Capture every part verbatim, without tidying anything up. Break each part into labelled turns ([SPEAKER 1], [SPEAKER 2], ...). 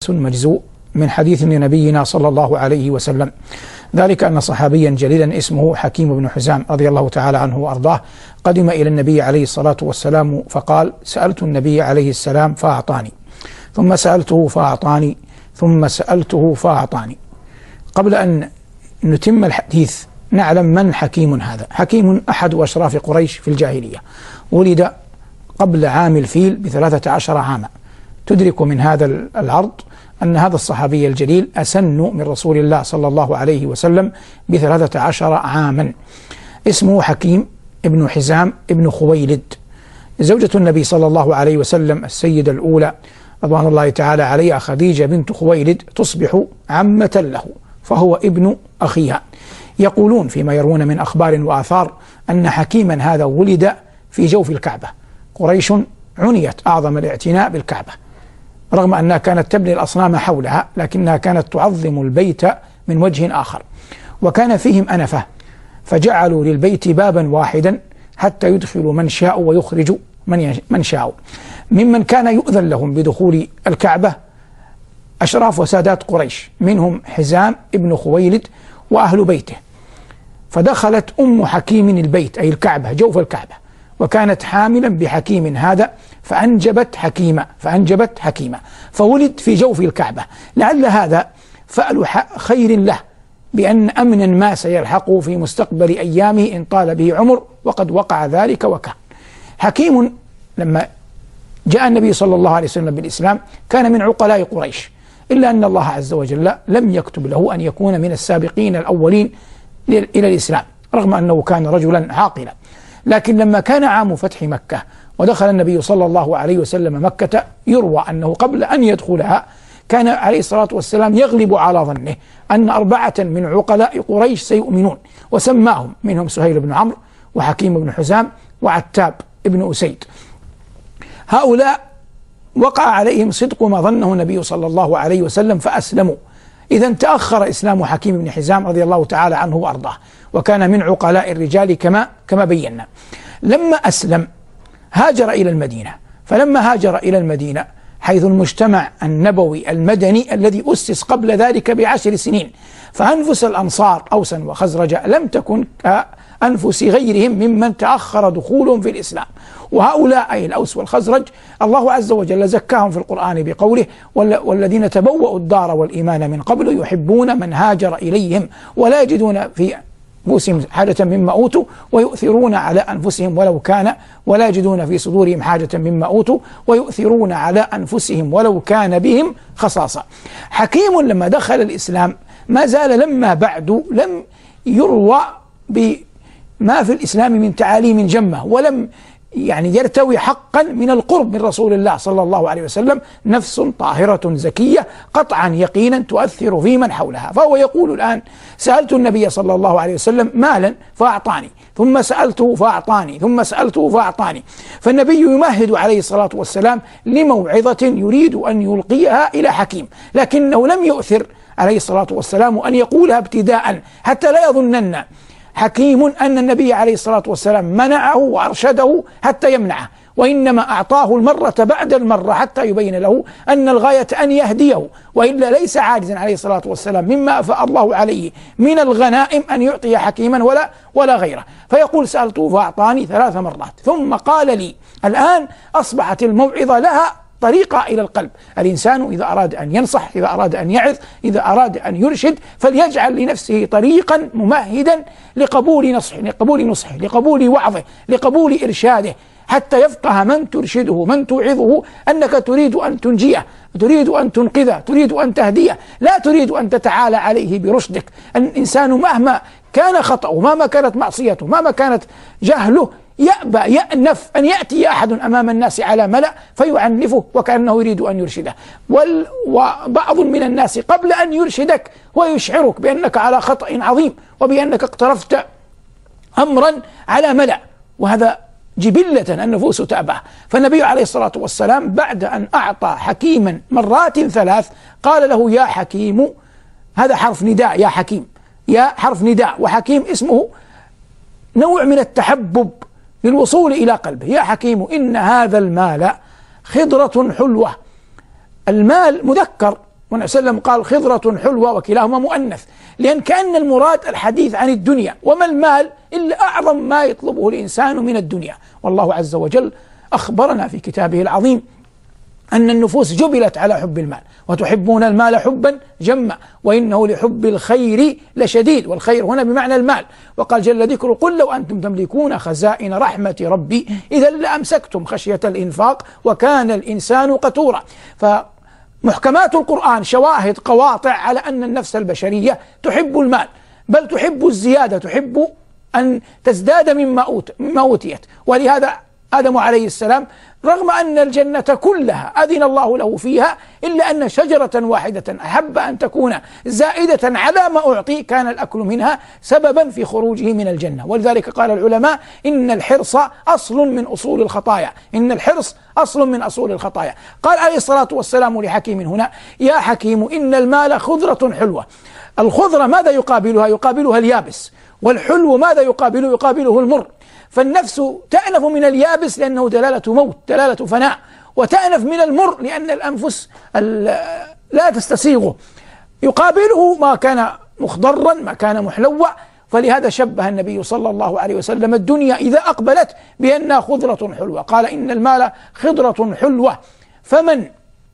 [SPEAKER 1] مجزوء من حديث نبينا صلى الله عليه وسلم، ذلك أن صحابيا جليلا اسمه حكيم بن حزام رضي الله تعالى عنه وأرضاه قدم إلى النبي عليه الصلاة والسلام فقال: سألت النبي عليه السلام فأعطاني، ثم سألته فأعطاني، ثم سألته فأعطاني. قبل أن نتم الحديث نعلم من حكيم هذا. حكيم أحد أشراف قريش في الجاهلية، ولد قبل عام الفيل بثلاثة عشر عاما. تدرك من هذا العرض أن هذا الصحابي الجليل أسن من رسول الله صلى الله عليه وسلم بثلاثة عشر عاما. اسمه حكيم ابن حزام ابن خويلد. زوجة النبي صلى الله عليه وسلم السيدة الأولى رضوان الله تعالى عليها خديجة بنت خويلد تصبح عمة له، فهو ابن أخيها. يقولون فيما يرون من أخبار وآثار أن حكيما هذا ولد في جوف الكعبة. قريش عنيت أعظم الاعتناء بالكعبة، رغم أنها كانت تبني الأصنام حولها، لكنها كانت تعظم البيت من وجه آخر، وكان فيهم أنفة، فجعلوا للبيت بابا واحدا حتى يدخلوا من شاء ويخرجوا من شاء. ممن كان يؤذن لهم بدخول الكعبة أشراف وسادات قريش، منهم حزام ابن خويلد وأهل بيته. فدخلت أم حكيم البيت أي الكعبة، جوف الكعبة، وكانت حاملا بحكيم هذا، فأنجبت حكيمة فأنجبت حكيمة فولد في جوف الكعبة. لعل هذا فعل خير له، بأن أمنا ما سيلحقه في مستقبل أيامه إن طال به عمر، وقد وقع ذلك وكان. حكيم لما جاء النبي صلى الله عليه وسلم بالإسلام كان من عقلاء قريش، إلا أن الله عز وجل لم يكتب له أن يكون من السابقين الأولين إلى الإسلام، رغم أنه كان رجلا عاقلا. لكن لما كان عام فتح مكة ودخل النبي صلى الله عليه وسلم مكة، يروى أنه قبل أن يدخلها كان عليه الصلاة والسلام يغلب على ظنه أن أربعة من عقلاء قريش سيؤمنون، وسماهم، منهم سهيل بن عمرو وحكيم بن حزام وعتاب بن أسيد. هؤلاء وقع عليهم صدق ما ظنه النبي صلى الله عليه وسلم فأسلموا. إذا تأخر إسلام حكيم بن حزام رضي الله تعالى عنه وأرضاه، وكان من عقلاء الرجال كما كما بينا. لما أسلم هاجر إلى المدينة، فلما هاجر إلى المدينة حيث المجتمع النبوي المدني الذي أسس قبل ذلك بعشر سنين، فأنفس الأنصار أوسا وخزرج لم تكن كأنفس غيرهم ممن تأخر دخولهم في الإسلام. وهؤلاء أي الأوس والخزرج الله عز وجل زكاهم في القرآن بقوله: والذين تبوأوا الدار والإيمان من قبل يحبون من هاجر إليهم ولا يجدون في أنفسهم حاجة مما أوتوا ويؤثرون على أنفسهم ولو كان ولا يجدون في صدورهم حاجة مما أوتوا ويؤثرون على أنفسهم ولو كان بهم خصاصة. حكيم لما دخل الإسلام ما زال لما بعد لم يروى بما في الإسلام من تعاليم جمة، ولم يعني يرتوي حقا من القرب من رسول الله صلى الله عليه وسلم نفس طاهرة زكية قطعا يقينا تؤثر في من حولها. فهو يقول الآن: سألت النبي صلى الله عليه وسلم مالا فأعطاني، ثم سألته فأعطاني، ثم سألته فأعطاني. فالنبي يمهد عليه الصلاة والسلام لموعظة يريد أن يلقيها إلى حكيم، لكنه لم يؤثر عليه الصلاة والسلام أن يقولها ابتداء، حتى لا يظنن حكيم أن النبي عليه الصلاة والسلام منعه وأرشده حتى يمنعه، وإنما أعطاه المرة بعد المرة حتى يبين له أن الغاية أن يهديه، وإلا ليس عاجزا عليه الصلاة والسلام مما أفاء الله عليه من الغنائم أن يعطي حكيما ولا ولا غيره. فيقول: سألته فأعطاني ثلاث مرات، ثم قال لي. الآن أصبحت الموعظة لها طريقة إلى القلب. الإنسان إذا أراد أن ينصح، إذا أراد أن يعظ، إذا أراد أن يرشد، فليجعل لنفسه طريقا ممهدا لقبول نصحه لقبول نصحه لقبول وعظه لقبول إرشاده، حتى يفقه من ترشده من توعظه أنك تريد أن تنجيه، تريد أن تنقذه، تريد أن تهديه، لا تريد أن تتعالى عليه برشدك. الإنسان مهما كان خطأه، مهما كانت معصيته، مهما كانت جهله، يأبى يأنف أن يأتي أحد أمام الناس على ملأ فيعنفه وكأنه يريد أن يرشده. وبعض من الناس قبل أن يرشدك ويشعرك بأنك على خطأ عظيم وبأنك اقترفت أمرا على ملأ، وهذا جبلة النفوس تأباه. فالنبي عليه الصلاة والسلام بعد أن أعطى حكيما مرات ثلاث قال له: يا حكيم. هذا حرف نداء، يا حكيم، يا حرف نداء، وحكيم اسمه نوع من التحبب للوصول إلى قلبه. يا حكيم إن هذا المال خضرة حلوة. المال مذكر والنبي صلى الله عليه وسلم قال خضرة حلوة وكلاهما مؤنث، لأن كأن المراد الحديث عن الدنيا، وما المال إلا أعظم ما يطلبه الإنسان من الدنيا. والله عز وجل أخبرنا في كتابه العظيم أن النفوس جبلت على حب المال، وتحبون المال حبا جما وإنه لحب الخير لشديد، والخير هنا بمعنى المال. وقال جل ذكره قل لو أنتم تملكون خزائن رحمة ربي إذا لأمسكتم خشية الإنفاق وكان الإنسان قتورا. فمحكمات القرآن شواهد قواطع على أن النفس البشرية تحب المال، بل تحب الزيادة، تحب أن تزداد مما أوتيت. ولهذا آدم عليه السلام رغم أن الجنة كلها أذن الله له فيها إلا أن شجرة واحدة أحب أن تكون زائدة على ما أعطي كان الأكل منها سببا في خروجه من الجنة. ولذلك قال العلماء إن الحرص أصل من أصول الخطايا، إن الحرص أصل من أصول الخطايا. قال عليه الصلاة والسلام لحكيم هنا يا حكيم إن المال خضرة حلوة. الخضرة ماذا يقابلها؟ يقابلها اليابس. والحلو ماذا يقابله؟ يقابله المر. فالنفس تأنف من اليابس لأنه دلالة موت، دلالة فناء، وتأنف من المر لأن الأنفس لا تستسيغه. يقابله ما كان مخضرا، ما كان محلوى. فلهذا شبه النبي صلى الله عليه وسلم الدنيا إذا أقبلت بأنها خضرة حلوة. قال إن المال خضرة حلوة فمن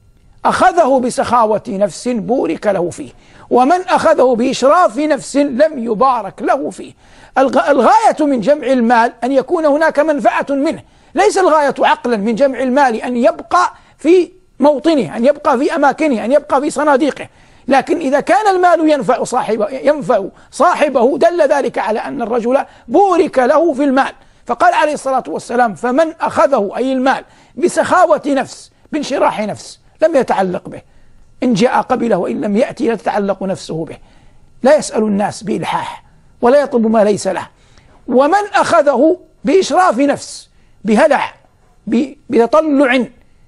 [SPEAKER 1] أخذه بسخاوة نفس بورك له فيه، ومن أخذه بإشراف نفس لم يبارك له فيه. الغاية من جمع المال أن يكون هناك منفعة منه، ليس الغاية عقلا من جمع المال أن يبقى في موطنه، أن يبقى في أماكنه، أن يبقى في صناديقه. لكن إذا كان المال ينفع صاحبه, ينفع صاحبه دل ذلك على أن الرجل بورك له في المال. فقال عليه الصلاة والسلام فمن أخذه أي المال بسخاوة نفس، بانشراح نفس، لم يتعلق به، إن جاء قبله وإن لم يأتي لا تتعلق نفسه به، لا يسأل الناس بإلحاح ولا يطلب ما ليس له. ومن أخذه بإشراف نفس، بهلع، بتطلع،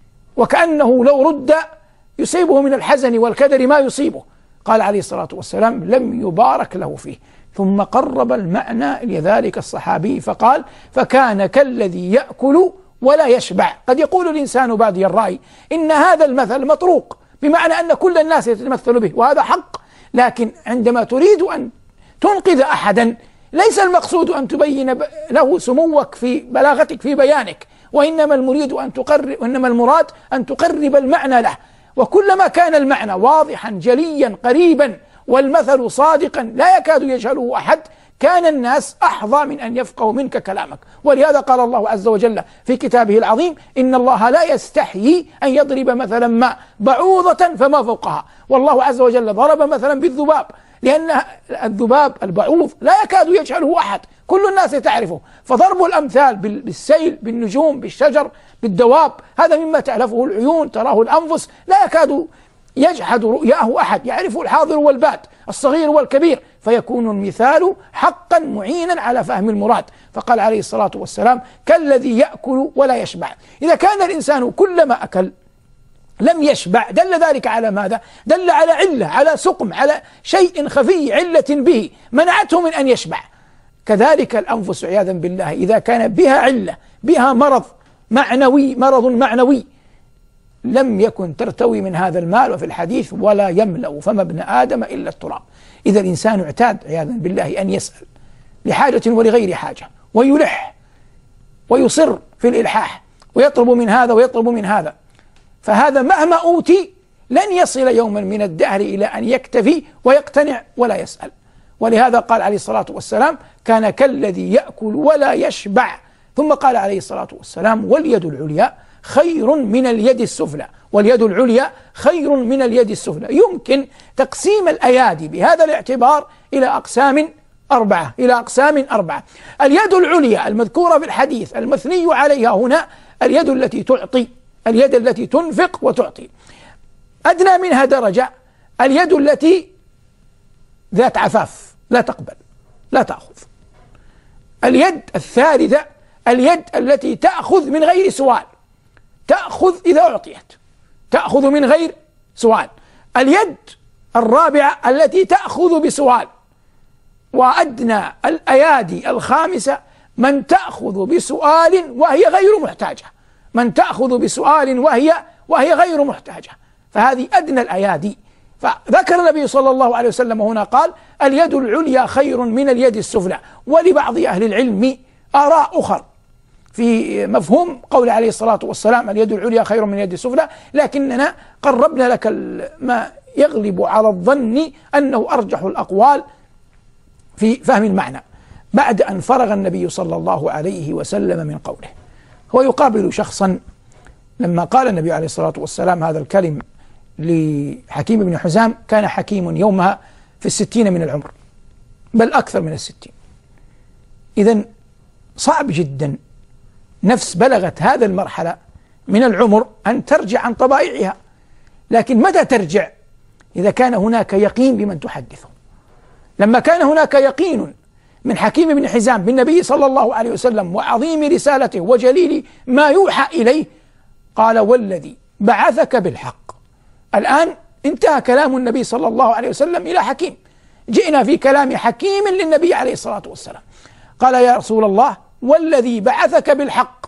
[SPEAKER 1] وكأنه لو رد يصيبه من الحزن والكدر ما يصيبه، قال عليه الصلاة والسلام لم يبارك له فيه. ثم قرب المعنى لذلك الصحابي فقال فكان كالذي يأكل ولا يشبع. قد يقول الإنسان بادي الرأي إن هذا المثل مطروق، بمعنى أن كل الناس يتمثل به، وهذا حق. لكن عندما تريد أن تنقذ أحدا ليس المقصود أن تبين له سموك في بلاغتك في بيانك، وإنما المريد أن تقرب وإنما المراد أن تقرب المعنى له. وكلما كان المعنى واضحا جليا قريبا والمثل صادقا لا يكاد يجهله أحد كان الناس أحظى من أن يفقهوا منك كلامك. ولهذا قال الله عز وجل في كتابه العظيم إن الله لا يستحيي أن يضرب مثلا ما بعوضة فما فوقها. والله عز وجل ضرب مثلا بالذباب، لأن الذباب البعوض لا يكاد يجهله أحد، كل الناس تعرفه. فضرب الأمثال بالسيل، بالنجوم، بالشجر، بالدواب، هذا مما تعرفه العيون، تراه الأنفس، لا يكاد يجحد رؤياه أحد، يعرفه الحاضر والباد، الصغير والكبير، فيكون المثال حقا معينا على فهم المراد. فقال عليه الصلاة والسلام كالذي يأكل ولا يشبع. إذا كان الإنسان كلما أكل لم يشبع دل ذلك على ماذا؟ دل على علة، على سقم، على شيء خفي، علة به منعته من أن يشبع. كذلك الأنفس عياذا بالله إذا كان بها علة، بها مرض معنوي، مرض معنوي، لم يكن ترتوي من هذا المال. وفي الحديث ولا يملأ فم ابن آدم إلا التراب. إذا الإنسان اعتاد عياذا بالله أن يسأل لحاجة ولغير حاجة، ويلح ويصر في الإلحاح، ويطلب من هذا ويطلب من هذا، فهذا مهما أوتي لن يصل يوما من الدهر إلى أن يكتفي ويقتنع ولا يسأل. ولهذا قال عليه الصلاة والسلام كان كالذي يأكل ولا يشبع. ثم قال عليه الصلاة والسلام واليد العليا خير من اليد السفلى، واليد العليا خير من اليد السفلى. يمكن تقسيم الأيادي بهذا الاعتبار إلى أقسام أربعة إلى أقسام أربعة. اليد العليا المذكورة في الحديث المثني عليها هنا اليد التي تعطي، اليد التي تنفق وتعطي. أدنى منها درجة اليد التي ذات عفاف، لا تقبل، لا تأخذ. اليد الثالثة اليد التي تأخذ من غير سؤال، تأخذ إذا أعطيت، تأخذ من غير سؤال. اليد الرابعة التي تأخذ بسؤال. وأدنى الأيادي الخامسة من تأخذ بسؤال وهي غير محتاجة، من تأخذ بسؤال وهي وهي غير محتاجة. فهذه أدنى الأيادي فذكر النبي صلى الله عليه وسلم هنا قال اليد العليا خير من اليد السفلى. ولبعض أهل العلم آراء أخر في مفهوم قول عليه الصلاة والسلام اليد العليا خير من اليد السفلى، لكننا قربنا لك ما يغلب على الظن أنه أرجح الأقوال في فهم المعنى. بعد أن فرغ النبي صلى الله عليه وسلم من قوله، هو يقابل شخصا لما قال النبي عليه الصلاة والسلام هذا الكلم لحكيم بن حزام كان حكيم يومها في الستين من العمر، بل أكثر من الستين. إذن صعب جدا نفس بلغت هذا المرحلة من العمر أن ترجع عن طبائعها، لكن متى ترجع؟ إذا كان هناك يقين بمن تحدثه. لما كان هناك يقين من حكيم بن حزام بالنبي صلى الله عليه وسلم وعظيم رسالته وجليل ما يوحى إليه، قال والذي بعثك بالحق. الآن انتهى كلام النبي صلى الله عليه وسلم إلى حكيم، جئنا في كلام حكيم للنبي عليه الصلاة والسلام. قال يا رسول الله والذي بعثك بالحق.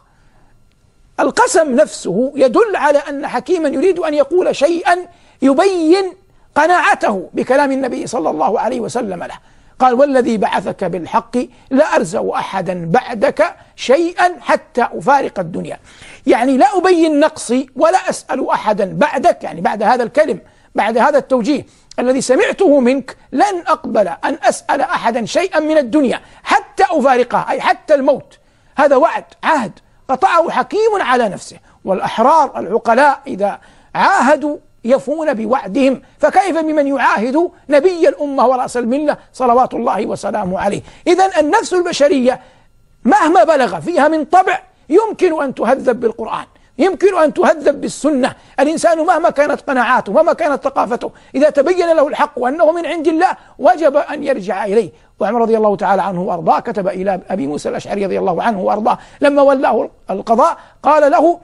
[SPEAKER 1] القسم نفسه يدل على أن حكيما يريد أن يقول شيئا يبين قناعته بكلام النبي صلى الله عليه وسلم له. قال والذي بعثك بالحق لا أرزق أحدا بعدك شيئا حتى أفارق الدنيا، يعني لا أبين نقصي ولا أسأل أحدا بعدك، يعني بعد هذا الكلم، بعد هذا التوجيه الذي سمعته منك لن أقبل أن أسأل أحدا شيئا من الدنيا حتى أفارقها، أي حتى الموت. هذا وعد، عهد قطعه حكيم على نفسه. والأحرار العقلاء إذا عاهدوا يفون بوعدهم، فكيف بمن يعاهد نبي الأمة ورأس الملة صلوات الله وسلامه عليه. إذن النفس البشرية مهما بلغ فيها من طبع يمكن أن تهذب بالقرآن، يمكن أن تهذب بالسنة. الإنسان مهما كانت قناعاته، مهما كانت ثقافته، إذا تبين له الحق وأنه من عند الله وجب أن يرجع إليه. وعمر رضي الله تعالى عنه وأرضاه كتب إلى أبي موسى الأشعري رضي الله عنه وأرضاه لما ولاه القضاء قال له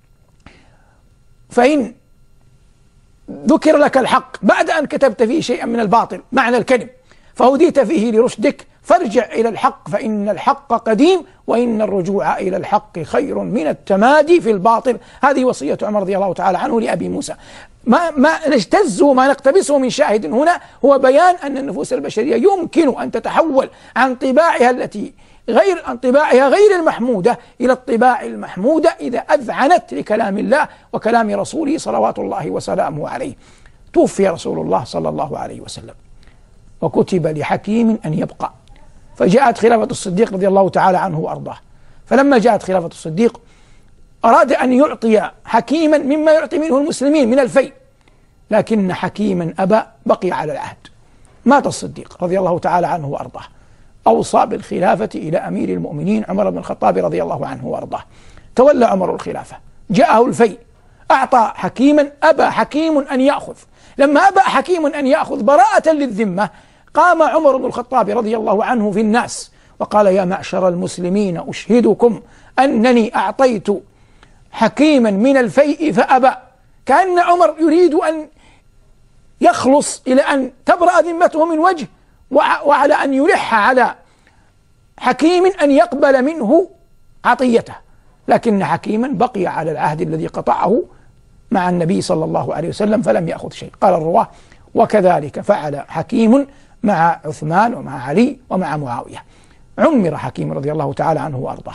[SPEAKER 1] فإن ذكر لك الحق بعد أن كتبت فيه شيئا من الباطل معنى الكلم فهديت فيه لرشدك فارجع إلى الحق فإن الحق قديم وإن الرجوع إلى الحق خير من التمادي في الباطل. هذه وصية عمر رضي الله تعالى عنه لأبي موسى. ما, ما نجتزه وما نقتبسه من شاهد هنا هو بيان أن النفوس البشرية يمكن أن تتحول عن طباعها التي غير عن طباعها غير المحمودة إلى الطباع المحمودة إذا أذعنت لكلام الله وكلام رسوله صلوات الله وسلامه عليه. توفي رسول الله صلى الله عليه وسلم وكتب لحكيم أن يبقى، فجاءت خلافة الصديق رضي الله تعالى عنه وأرضاه. فلما جاءت خلافة الصديق أراد أن يعطي حكيما مما يعطي منه المسلمين من الفيء، لكن حكيما أبى، بقي على العهد. مات الصديق رضي الله تعالى عنه وأرضاه، أوصى بالخلافة إلى أمير المؤمنين عمر بن الخطاب رضي الله عنه وأرضاه. تولى عمر الخلافة، جاءه الفيء، أعطى حكيما، أبى حكيم أن يأخذ. لما أبى حكيم أن يأخذ براءة للذمة قام عمر بن الخطاب رضي الله عنه في الناس وقال يا معشر المسلمين أشهدكم أنني أعطيت حكيما من الفيء فأبى. كأن عمر يريد أن يخلص إلى أن تبرأ ذمته من وجه، وعلى أن يلح على حكيم أن يقبل منه عطيته، لكن حكيما بقي على العهد الذي قطعه مع النبي صلى الله عليه وسلم فلم يأخذ شيء. قال الرواه وكذلك فعل حكيم مع عثمان ومع علي ومع معاوية. عمر حكيم رضي الله تعالى عنه وأرضاه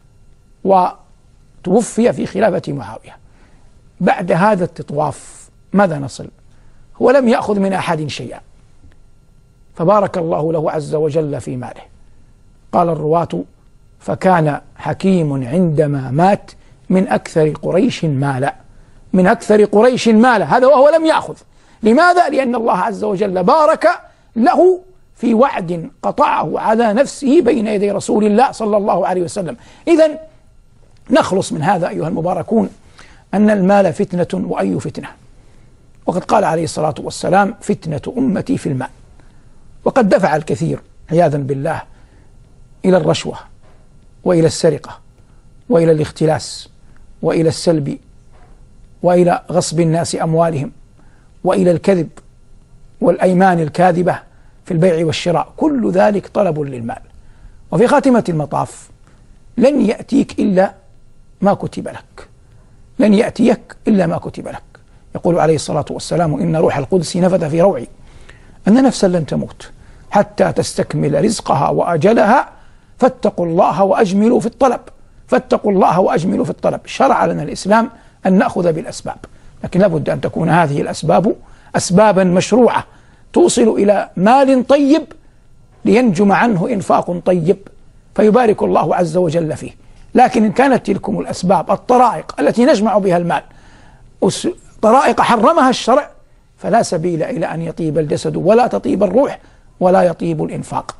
[SPEAKER 1] وتوفي في خلافة معاوية. بعد هذا التطواف ماذا نصل؟ هو لم يأخذ من أحد شيئا، فبارك الله له عز وجل في ماله. قال الرواة فكان حكيم عندما مات من أكثر قريش مالا، من أكثر قريش مالا، هذا وهو لم يأخذ. لماذا؟ لأن الله عز وجل بارك له في وعد قطعه على نفسه بين يدي رسول الله صلى الله عليه وسلم. إذن نخلص من هذا أيها المباركون أن المال فتنة، وأي فتنة، وقد قال عليه الصلاة والسلام فتنة أمتي في المال. وقد دفع الكثير عياذا بالله إلى الرشوة وإلى السرقة وإلى الاختلاس وإلى السلب وإلى غصب الناس أموالهم وإلى الكذب والأيمان الكاذبة في البيع والشراء، كل ذلك طلب للمال. وفي خاتمة المطاف لن يأتيك إلا ما كتب لك، لن يأتيك إلا ما كتب لك. يقول عليه الصلاة والسلام: إن روح القدس نفث في روعي أن نفسا لن تموت حتى تستكمل رزقها وأجلها فاتقوا الله وأجملوا في الطلب فاتقوا الله وأجملوا في الطلب. شرع لنا الإسلام أن نأخذ بالأسباب، لكن لابد أن تكون هذه الأسباب أسبابا مشروعة توصل إلى مال طيب لينجم عنه إنفاق طيب فيبارك الله عز وجل فيه. لكن إن كانت تلكم الأسباب الطرائق التي نجمع بها المال طرائق حرمها الشرع فلا سبيل إلى أن يطيب الجسد ولا تطيب الروح ولا يطيب الإنفاق.